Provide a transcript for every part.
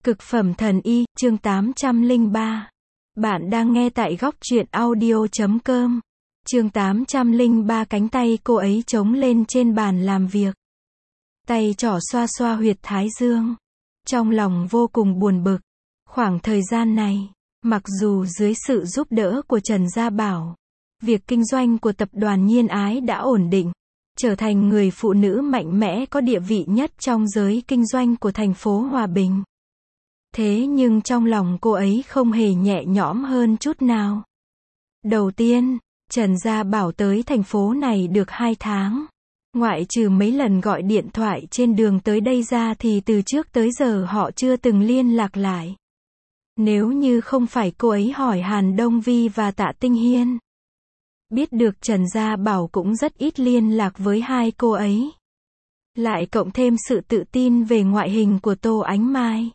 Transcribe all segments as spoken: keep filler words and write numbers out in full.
Cực phẩm thần y, chương tám trăm lẻ ba. Bạn đang nghe tại góc truyện audio chấm com. Chương tám trăm lẻ ba. Cánh tay cô ấy chống lên trên bàn làm việc. Tay trỏ xoa xoa huyệt thái dương. Trong lòng vô cùng buồn bực. Khoảng thời gian này, mặc dù dưới sự giúp đỡ của Trần Gia Bảo, việc kinh doanh của tập đoàn Nhiên Ái đã ổn định, trở thành người phụ nữ mạnh mẽ có địa vị nhất trong giới kinh doanh của thành phố Hòa Bình. Thế nhưng trong lòng cô ấy không hề nhẹ nhõm hơn chút nào. Đầu tiên, Trần Gia Bảo tới thành phố này được hai tháng. Ngoại trừ mấy lần gọi điện thoại trên đường tới đây ra thì từ trước tới giờ họ chưa từng liên lạc lại. Nếu như không phải cô ấy hỏi Hàn Đông Vi và Tạ Tinh Hiên, biết được Trần Gia Bảo cũng rất ít liên lạc với hai cô ấy. Lại cộng thêm sự tự tin về ngoại hình của Tô Ánh Mai.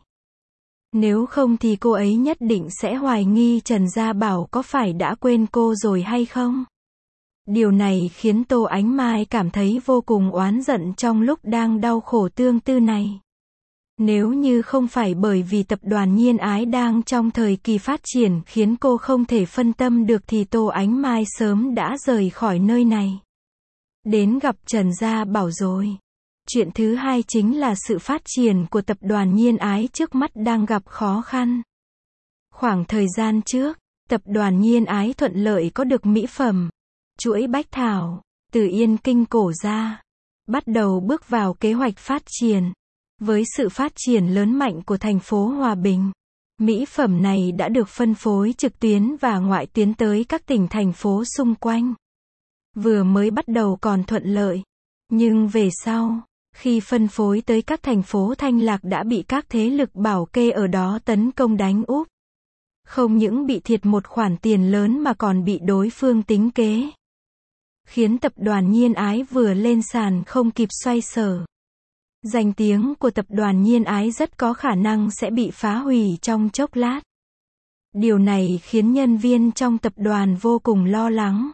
Nếu không thì cô ấy nhất định sẽ hoài nghi Trần Gia Bảo có phải đã quên cô rồi hay không. Điều này khiến Tô Ánh Mai cảm thấy vô cùng oán giận trong lúc đang đau khổ tương tư này. Nếu như không phải bởi vì tập đoàn Nhiên Ái đang trong thời kỳ phát triển khiến cô không thể phân tâm được thì Tô Ánh Mai sớm đã rời khỏi nơi này. Đến gặp Trần Gia Bảo rồi. Chuyện thứ hai chính là sự phát triển của tập đoàn Nhiên Ái trước mắt đang gặp khó khăn. Khoảng thời gian trước, tập đoàn Nhiên Ái thuận lợi có được mỹ phẩm, chuỗi bách thảo, từ Yên Kinh cổ ra. Bắt đầu bước vào kế hoạch phát triển. Với sự phát triển lớn mạnh của thành phố Hòa Bình, mỹ phẩm này đã được phân phối trực tuyến và ngoại tuyến tới các tỉnh thành phố xung quanh. Vừa mới bắt đầu còn thuận lợi, nhưng về sau, khi phân phối tới các thành phố Thanh Lạc đã bị các thế lực bảo kê ở đó tấn công đánh úp. Không những bị thiệt một khoản tiền lớn mà còn bị đối phương tính kế. Khiến tập đoàn Nhiên Ái vừa lên sàn không kịp xoay sở. Danh tiếng của tập đoàn Nhiên Ái rất có khả năng sẽ bị phá hủy trong chốc lát. Điều này khiến nhân viên trong tập đoàn vô cùng lo lắng.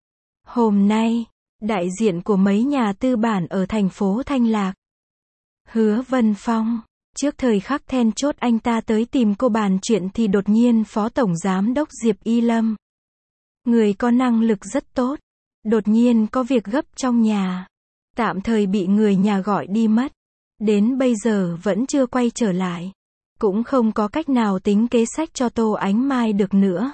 Hôm nay, đại diện của mấy nhà tư bản ở thành phố Thanh Lạc, Hứa Vân Phong, trước thời khắc then chốt anh ta tới tìm cô bàn chuyện thì đột nhiên Phó Tổng Giám đốc Diệp Y Lâm, người có năng lực rất tốt, đột nhiên có việc gấp trong nhà, tạm thời bị người nhà gọi đi mất, đến bây giờ vẫn chưa quay trở lại, cũng không có cách nào tính kế sách cho Tô Ánh Mai được nữa.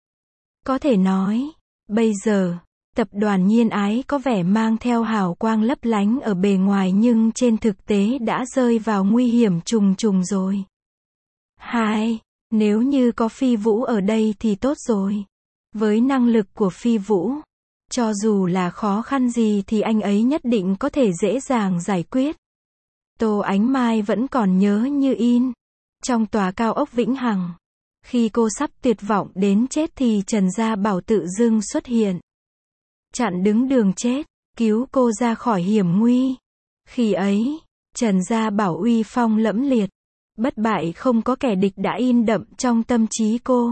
Có thể nói, bây giờ, tập đoàn Nhiên Ái có vẻ mang theo hào quang lấp lánh ở bề ngoài nhưng trên thực tế đã rơi vào nguy hiểm trùng trùng rồi. Hai, nếu như có Phi Vũ ở đây thì tốt rồi. Với năng lực của Phi Vũ, cho dù là khó khăn gì thì anh ấy nhất định có thể dễ dàng giải quyết. Tô Ánh Mai vẫn còn nhớ như in. Trong tòa cao ốc Vĩnh Hằng, khi cô sắp tuyệt vọng đến chết thì Trần Gia Bảo tự dưng xuất hiện. Chặn đứng đường chết, cứu cô ra khỏi hiểm nguy. Khi ấy, Trần Gia Bảo uy phong lẫm liệt, bất bại không có kẻ địch đã in đậm trong tâm trí cô.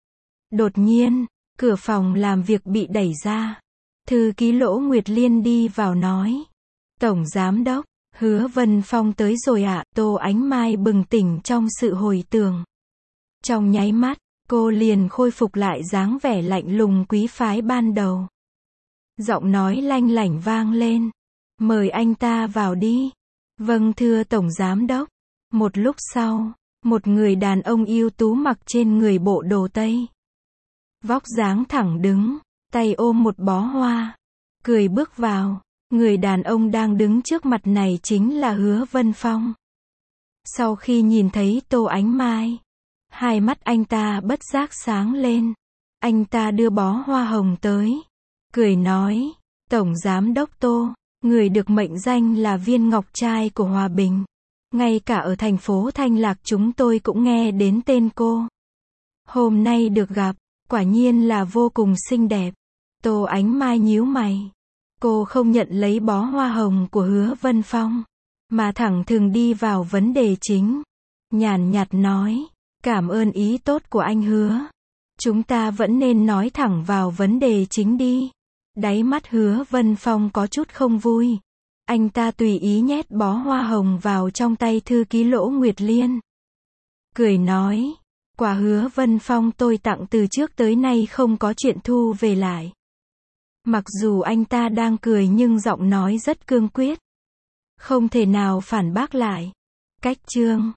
Đột nhiên, cửa phòng làm việc bị đẩy ra. Thư ký Lỗ Nguyệt Liên đi vào nói. Tổng Giám đốc, Hứa Vân Phong tới rồi ạ. À? Tô Ánh Mai bừng tỉnh trong sự hồi tưởng. Trong nháy mắt, cô liền khôi phục lại dáng vẻ lạnh lùng quý phái ban đầu. Giọng nói lanh lảnh vang lên. Mời anh ta vào đi. Vâng thưa Tổng Giám đốc. Một lúc sau, một người đàn ông ưu tú mặc trên người bộ đồ Tây. Vóc dáng thẳng đứng, tay ôm một bó hoa. Cười bước vào. Người đàn ông đang đứng trước mặt này chính là Hứa Vân Phong. Sau khi nhìn thấy Tô Ánh Mai, hai mắt anh ta bất giác sáng lên. Anh ta đưa bó hoa hồng tới. Cười nói, Tổng Giám đốc Tô, người được mệnh danh là viên ngọc trai của Hòa Bình. Ngay cả ở thành phố Thanh Lạc chúng tôi cũng nghe đến tên cô. Hôm nay được gặp, quả nhiên là vô cùng xinh đẹp. Tô Ánh Mai nhíu mày. Cô không nhận lấy bó hoa hồng của Hứa Vân Phong, mà thẳng thừng đi vào vấn đề chính. Nhàn nhạt nói, cảm ơn ý tốt của anh Hứa. Chúng ta vẫn nên nói thẳng vào vấn đề chính đi. Đáy mắt Hứa Vân Phong có chút không vui. Anh ta tùy ý nhét bó hoa hồng vào trong tay thư ký Lỗ Nguyệt Liên. cười nói, quà Hứa Vân Phong tôi tặng từ trước tới nay không có chuyện thu về lại. Mặc dù anh ta đang cười nhưng giọng nói rất cương quyết. Không thể nào phản bác lại. Cách chương